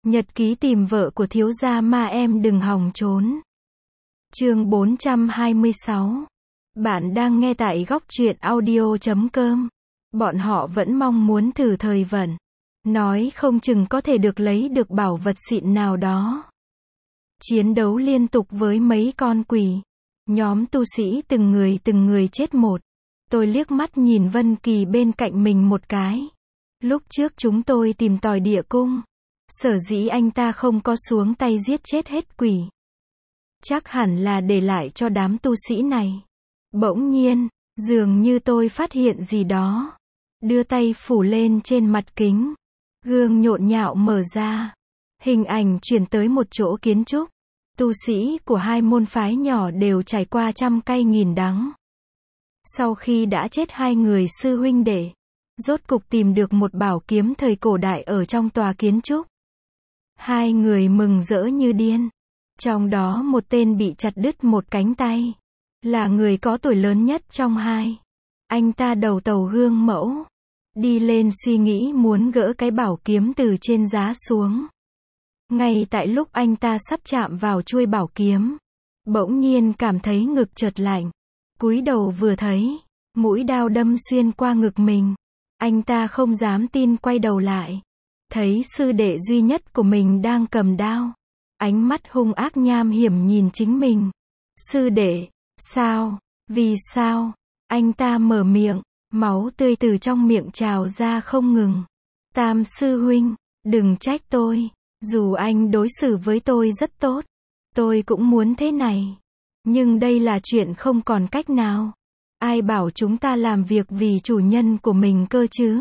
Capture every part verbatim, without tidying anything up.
Nhật ký tìm vợ của thiếu gia ma em đừng hòng trốn. Chương bốn trăm hai mươi sáu. Bạn đang nghe tại góc truyện audio chấm com. Bọn họ vẫn mong muốn thử thời vận. Nói không chừng có thể được lấy được bảo vật xịn nào đó. Chiến đấu liên tục với mấy con quỷ. Nhóm tu sĩ từng người từng người chết một. Tôi liếc mắt nhìn Vân Kỳ bên cạnh mình một cái. Lúc trước chúng tôi tìm tòi địa cung. Sở dĩ anh ta không có xuống tay giết chết hết quỷ. Chắc hẳn là để lại cho đám tu sĩ này. Bỗng nhiên, dường như tôi phát hiện gì đó. Đưa tay phủ lên trên mặt kính. Gương nhộn nhạo mở ra. Hình ảnh chuyển tới một chỗ kiến trúc. Tu sĩ của hai môn phái nhỏ đều trải qua trăm cay nghìn đắng. Sau khi đã chết hai người sư huynh đệ, rốt cục tìm được một bảo kiếm thời cổ đại ở trong tòa kiến trúc. Hai người mừng rỡ như điên. Trong đó một tên bị chặt đứt một cánh tay. Là người có tuổi lớn nhất trong hai. Anh ta đầu tàu gương mẫu. Đi lên suy nghĩ muốn gỡ cái bảo kiếm từ trên giá xuống. Ngay tại lúc anh ta sắp chạm vào chuôi bảo kiếm, bỗng nhiên cảm thấy ngực chợt lạnh. Cúi đầu vừa thấy, mũi đao đâm xuyên qua ngực mình. Anh ta không dám tin quay đầu lại. Thấy sư đệ duy nhất của mình đang cầm đao. Ánh mắt hung ác nham hiểm nhìn chính mình. Sư đệ, sao? Vì sao? Anh ta mở miệng, máu tươi từ trong miệng trào ra không ngừng. Tam sư huynh, đừng trách tôi. Dù anh đối xử với tôi rất tốt, tôi cũng muốn thế này. Nhưng đây là chuyện không còn cách nào. Ai bảo chúng ta làm việc vì chủ nhân của mình cơ chứ?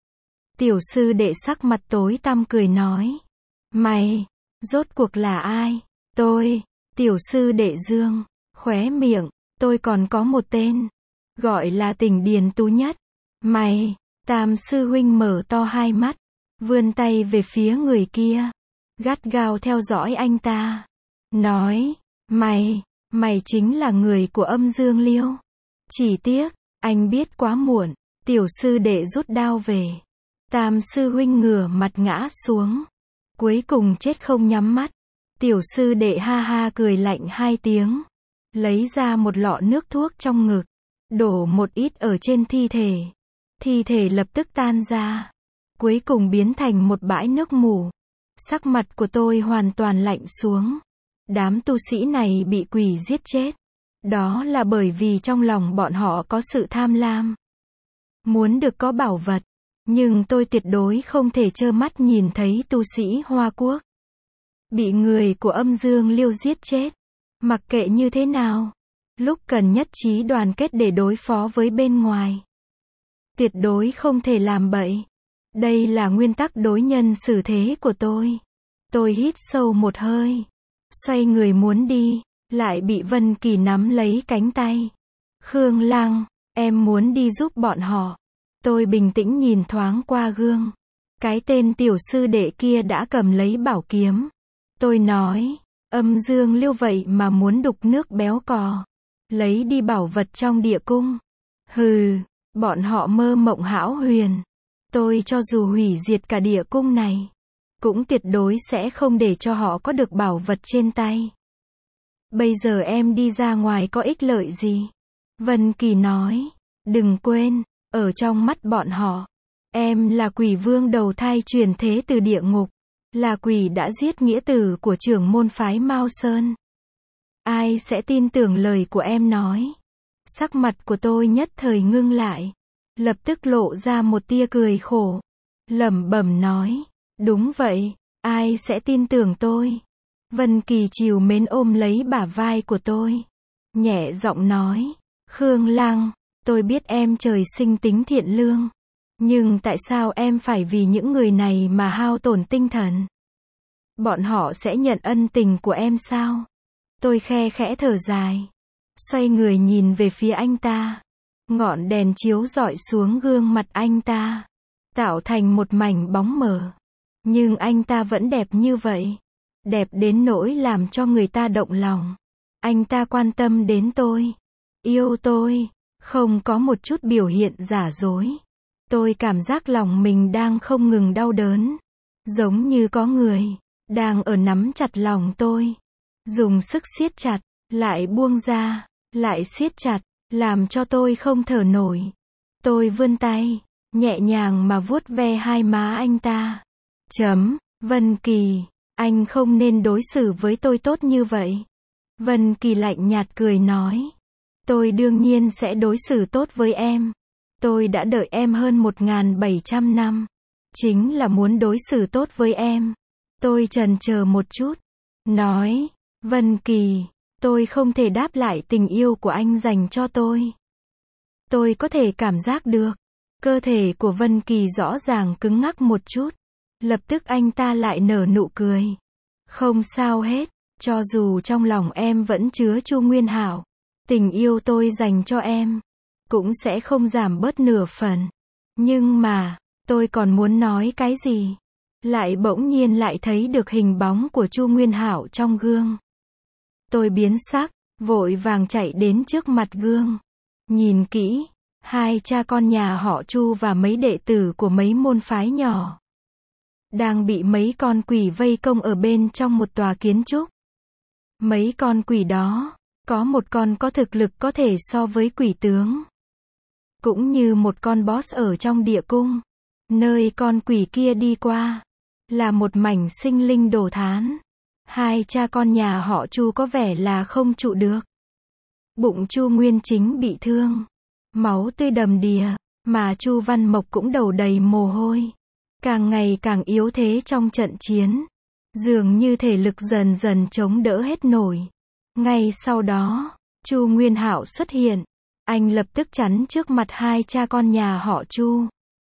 Tiểu sư đệ sắc mặt tối tăm cười nói. Mày, rốt cuộc là ai? Tôi, tiểu sư đệ Dương, khóe miệng, tôi còn có một tên. Gọi là Tỉnh Điền Tú Nhất. Mày, Tam sư huynh mở to hai mắt, vươn tay về phía người kia. Gắt gao theo dõi anh ta. Nói, mày, mày chính là người của Âm Dương Liêu. Chỉ tiếc, anh biết quá muộn. Tiểu sư đệ rút đao về. Tam sư huynh ngửa mặt ngã xuống. Cuối cùng chết không nhắm mắt. Tiểu sư đệ ha ha cười lạnh hai tiếng. Lấy ra một lọ nước thuốc trong ngực. Đổ một ít ở trên thi thể. Thi thể lập tức tan ra. Cuối cùng biến thành một bãi nước mù. Sắc mặt của tôi hoàn toàn lạnh xuống. Đám tu sĩ này bị quỷ giết chết. Đó là bởi vì trong lòng bọn họ có sự tham lam. Muốn được có bảo vật. Nhưng tôi tuyệt đối không thể trơ mắt nhìn thấy tu sĩ Hoa Quốc bị người của Âm Dương Liêu giết chết. Mặc kệ như thế nào, lúc cần nhất trí đoàn kết để đối phó với bên ngoài. Tuyệt đối không thể làm bậy. Đây là nguyên tắc đối nhân xử thế của tôi. Tôi hít sâu một hơi. Xoay người muốn đi, lại bị Vân Kỳ nắm lấy cánh tay. Khương Lăng, em muốn đi giúp bọn họ. Tôi bình tĩnh nhìn thoáng qua gương. Cái tên tiểu sư đệ kia đã cầm lấy bảo kiếm. Tôi nói, Âm Dương Liêu vậy mà muốn đục nước béo cò. Lấy đi bảo vật trong địa cung. Hừ, bọn họ mơ mộng hão huyền. Tôi cho dù hủy diệt cả địa cung này, cũng tuyệt đối sẽ không để cho họ có được bảo vật trên tay. Bây giờ em đi ra ngoài có ích lợi gì? Vân Kỳ nói, đừng quên, ở trong mắt bọn họ, em là quỷ vương đầu thai truyền thế từ địa ngục, là quỷ đã giết nghĩa tử của trưởng môn phái Mao Sơn. Ai sẽ tin tưởng lời của em nói? Sắc mặt của tôi nhất thời ngưng lại, lập tức lộ ra một tia cười khổ, lẩm bẩm nói, đúng vậy, ai sẽ tin tưởng tôi? Vân Kỳ trìu mến ôm lấy bả vai của tôi, nhẹ giọng nói, Khương Lăng, tôi biết em trời sinh tính thiện lương, nhưng tại sao em phải vì những người này mà hao tổn tinh thần? Bọn họ sẽ nhận ân tình của em sao? Tôi khe khẽ thở dài, xoay người nhìn về phía anh ta. Ngọn đèn chiếu rọi xuống gương mặt anh ta, tạo thành một mảnh bóng mờ. Nhưng anh ta vẫn đẹp như vậy. Đẹp đến nỗi làm cho người ta động lòng. Anh ta quan tâm đến tôi, yêu tôi, không có một chút biểu hiện giả dối. Tôi cảm giác lòng mình đang không ngừng đau đớn. Giống như có người đang ở nắm chặt lòng tôi. Dùng sức siết chặt, lại buông ra, lại siết chặt, làm cho tôi không thở nổi. Tôi vươn tay, nhẹ nhàng mà vuốt ve hai má anh ta. Chấm, Vân Kỳ, anh không nên đối xử với tôi tốt như vậy. Vân Kỳ lạnh nhạt cười nói. Tôi đương nhiên sẽ đối xử tốt với em. Tôi đã đợi em hơn một nghìn bảy trăm năm. Chính là muốn đối xử tốt với em. Tôi chần chờ một chút. Nói, Vân Kỳ, tôi không thể đáp lại tình yêu của anh dành cho tôi. Tôi có thể cảm giác được. Cơ thể của Vân Kỳ rõ ràng cứng ngắc một chút. Lập tức anh ta lại nở nụ cười. Không sao hết. Cho dù trong lòng em vẫn chứa Chu Nguyên Hạo, tình yêu tôi dành cho em cũng sẽ không giảm bớt nửa phần. Nhưng mà, tôi còn muốn nói cái gì? Lại bỗng nhiên lại thấy được hình bóng của Chu Nguyên Hạo trong gương. Tôi biến sắc, vội vàng chạy đến trước mặt gương. Nhìn kỹ, hai cha con nhà họ Chu và mấy đệ tử của mấy môn phái nhỏ đang bị mấy con quỷ vây công ở bên trong một tòa kiến trúc. Mấy con quỷ đó, có một con có thực lực có thể so với quỷ tướng. Cũng như một con boss ở trong địa cung. Nơi con quỷ kia đi qua, là một mảnh sinh linh đổ thán. Hai cha con nhà họ Chu có vẻ là không trụ được. Bụng Chu Nguyên Chính bị thương. Máu tươi đầm đìa, mà Chu Văn Mộc cũng đầu đầy mồ hôi. Càng ngày càng yếu thế trong trận chiến. Dường như thể lực dần dần chống đỡ hết nổi. Ngay sau đó, Chu Nguyên Hạo xuất hiện. Anh lập tức chắn trước mặt hai cha con nhà họ Chu.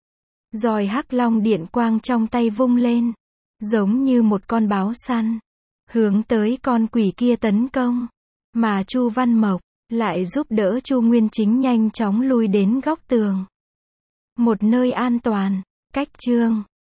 Roi hắc long điện quang trong tay vung lên. Giống như một con báo săn. Hướng tới con quỷ kia tấn công. Mà Chu Văn Mộc lại giúp đỡ Chu Nguyên Chính nhanh chóng lui đến góc tường. Một nơi an toàn. Cách chương